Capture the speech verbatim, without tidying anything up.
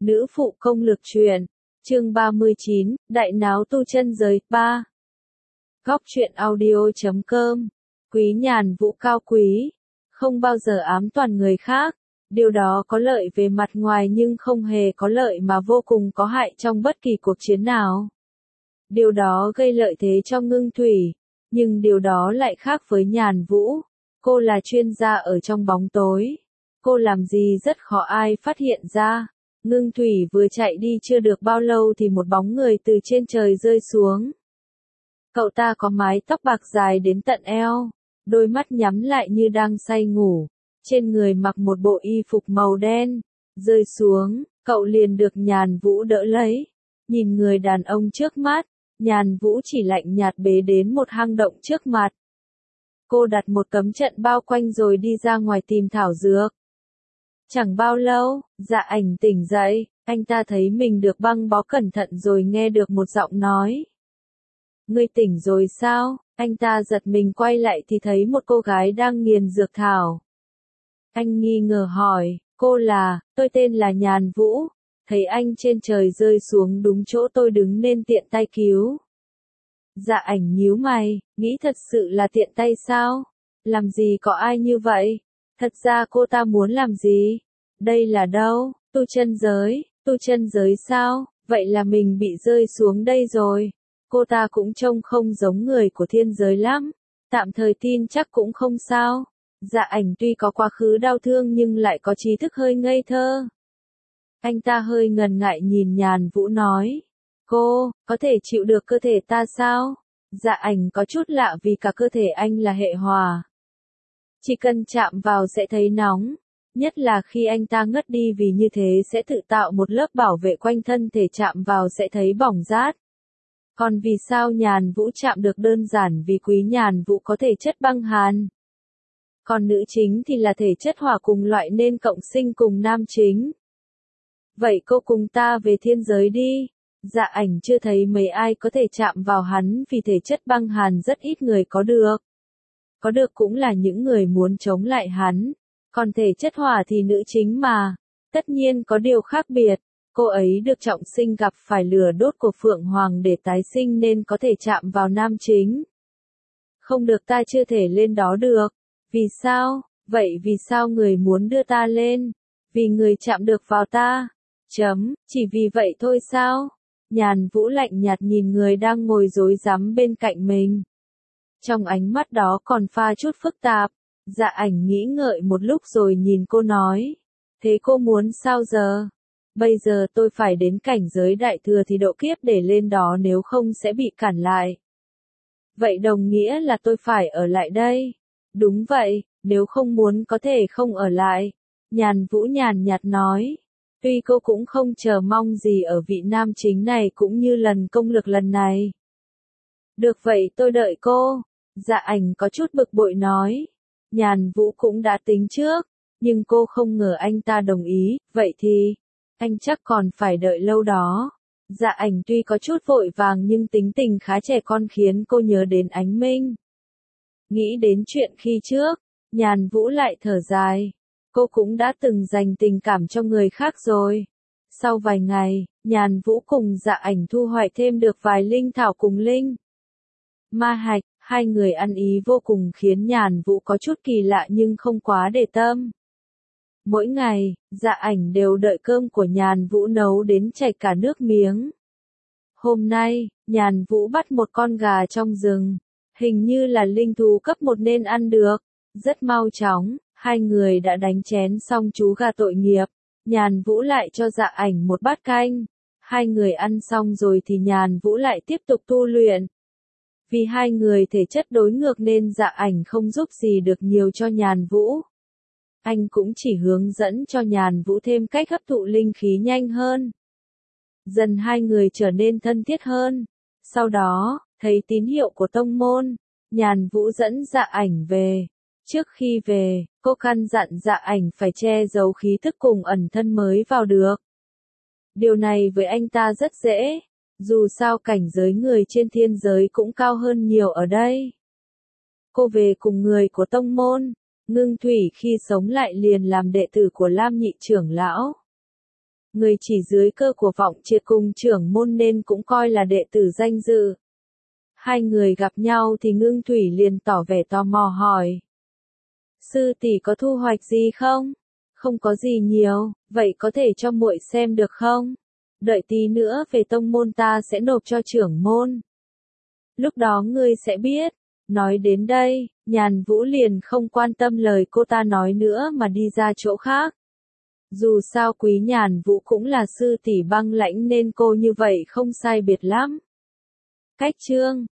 Nữ phụ công lực truyện, chương ba mươi chín, đại náo tu chân giới, ba. Góc truyện audio.com, Quý Nhàn Vũ cao quý, không bao giờ ám toàn người khác, điều đó có lợi về mặt ngoài nhưng không hề có lợi mà vô cùng có hại trong bất kỳ cuộc chiến nào. Điều đó gây lợi thế cho Ngưng Thủy, nhưng điều đó lại khác với Nhàn Vũ, cô là chuyên gia ở trong bóng tối, cô làm gì rất khó ai phát hiện ra. Ngưng Thủy vừa chạy đi chưa được bao lâu thì một bóng người từ trên trời rơi xuống. Cậu ta có mái tóc bạc dài đến tận eo, đôi mắt nhắm lại như đang say ngủ, trên người mặc một bộ y phục màu đen, rơi xuống, cậu liền được Nhàn Vũ đỡ lấy. Nhìn người đàn ông trước mắt, Nhàn Vũ chỉ lạnh nhạt bế đến một hang động trước mặt. Cô đặt một cấm trận bao quanh rồi đi ra ngoài tìm thảo dược. Chẳng bao lâu, Dạ Ảnh tỉnh dậy, anh ta thấy mình được băng bó cẩn thận rồi nghe được một giọng nói. Ngươi tỉnh rồi sao? Anh ta giật mình quay lại thì thấy một cô gái đang nghiền dược thảo. Anh nghi ngờ hỏi, cô là, tôi tên là Nhàn Vũ, thấy anh trên trời rơi xuống đúng chỗ tôi đứng nên tiện tay cứu. Dạ Ảnh nhíu mày, nghĩ thật sự là tiện tay sao? Làm gì có ai như vậy? Thật ra cô ta muốn làm gì? Đây là đâu? Tu chân giới, tu chân giới sao? Vậy là mình bị rơi xuống đây rồi. Cô ta cũng trông không giống người của thiên giới lắm. Tạm thời tin chắc cũng không sao. Dạ Ảnh tuy có quá khứ đau thương nhưng lại có trí thức hơi ngây thơ. Anh ta hơi ngần ngại nhìn Nhàn Vũ nói. Cô, có thể chịu được cơ thể ta sao? Dạ Ảnh có chút lạ vì cả cơ thể anh là hệ hỏa. Chỉ cần chạm vào sẽ thấy nóng, nhất là khi anh ta ngất đi vì như thế sẽ tự tạo một lớp bảo vệ quanh thân thể chạm vào sẽ thấy bỏng rát. Còn vì sao Nhàn Vũ chạm được đơn giản vì Quý Nhàn Vũ có thể chất băng hàn. Còn nữ chính thì là thể chất hỏa cùng loại nên cộng sinh cùng nam chính. Vậy cô cùng ta về thiên giới đi. Dạ Ảnh chưa thấy mấy ai có thể chạm vào hắn vì thể chất băng hàn rất ít người có được. Có được cũng là những người muốn chống lại hắn, còn thể chất hỏa thì nữ chính mà, tất nhiên có điều khác biệt, cô ấy được trọng sinh gặp phải lửa đốt của Phượng Hoàng để tái sinh nên có thể chạm vào nam chính. Không được, ta chưa thể lên đó được, vì sao, vậy vì sao người muốn đưa ta lên, vì người chạm được vào ta, chấm, chỉ vì vậy thôi sao, Nhàn Vũ lạnh nhạt nhìn người đang ngồi rối rắm bên cạnh mình. Trong ánh mắt đó còn pha chút phức tạp, Dạ Ảnh nghĩ ngợi một lúc rồi nhìn cô nói. Thế cô muốn sao giờ? Bây giờ tôi phải đến cảnh giới đại thừa thì độ kiếp để lên đó nếu không sẽ bị cản lại. Vậy đồng nghĩa là tôi phải ở lại đây. Đúng vậy, nếu không muốn có thể không ở lại. Nhàn Vũ nhàn nhạt nói. Tuy cô cũng không chờ mong gì ở vị nam chính này cũng như lần công lực lần này. Được vậy tôi đợi cô. Dạ Ảnh có chút bực bội nói. Nhàn Vũ cũng đã tính trước, nhưng cô không ngờ anh ta đồng ý, vậy thì, anh chắc còn phải đợi lâu đó. Dạ Ảnh tuy có chút vội vàng nhưng tính tình khá trẻ con khiến cô nhớ đến Ánh Minh. Nghĩ đến chuyện khi trước, Nhàn Vũ lại thở dài. Cô cũng đã từng dành tình cảm cho người khác rồi. Sau vài ngày, Nhàn Vũ cùng Dạ Ảnh thu hoạch thêm được vài linh thảo cùng linh ma hạch. Hai người ăn ý vô cùng khiến Nhàn Vũ có chút kỳ lạ nhưng không quá để tâm. Mỗi ngày, Dạ Ảnh đều đợi cơm của Nhàn Vũ nấu đến chảy cả nước miếng. Hôm nay, Nhàn Vũ bắt một con gà trong rừng, hình như là linh thú cấp một nên ăn được. Rất mau chóng, hai người đã đánh chén xong chú gà tội nghiệp. Nhàn Vũ lại cho Dạ Ảnh một bát canh. Hai người ăn xong rồi thì Nhàn Vũ lại tiếp tục tu luyện. Vì hai người thể chất đối ngược nên Dạ Ảnh không giúp gì được nhiều cho Nhàn Vũ. Anh cũng chỉ hướng dẫn cho Nhàn Vũ thêm cách hấp thụ linh khí nhanh hơn. Dần hai người trở nên thân thiết hơn. Sau đó, thấy tín hiệu của tông môn, Nhàn Vũ dẫn Dạ Ảnh về. Trước khi về, cô căn dặn Dạ Ảnh phải che giấu khí thức cùng ẩn thân mới vào được. Điều này với anh ta rất dễ. Dù sao cảnh giới người trên thiên giới cũng cao hơn nhiều ở đây. Cô về cùng người của tông môn, Ngưng Thủy khi sống lại liền làm đệ tử của Lam Nhị trưởng lão. Người chỉ dưới cơ của vọng triệt cùng trưởng môn nên cũng coi là đệ tử danh dự. Hai người gặp nhau thì Ngưng Thủy liền tỏ vẻ tò mò hỏi. Sư tỷ có thu hoạch gì không? Không có gì nhiều, vậy có thể cho muội xem được không? Đợi tí nữa về tông môn ta sẽ nộp cho trưởng môn. Lúc đó ngươi sẽ biết. Nói đến đây, Nhàn Vũ liền không quan tâm lời cô ta nói nữa mà đi ra chỗ khác. Dù sao Quý Nhàn Vũ cũng là sư tỷ băng lãnh nên cô như vậy không sai biệt lắm. Cách chương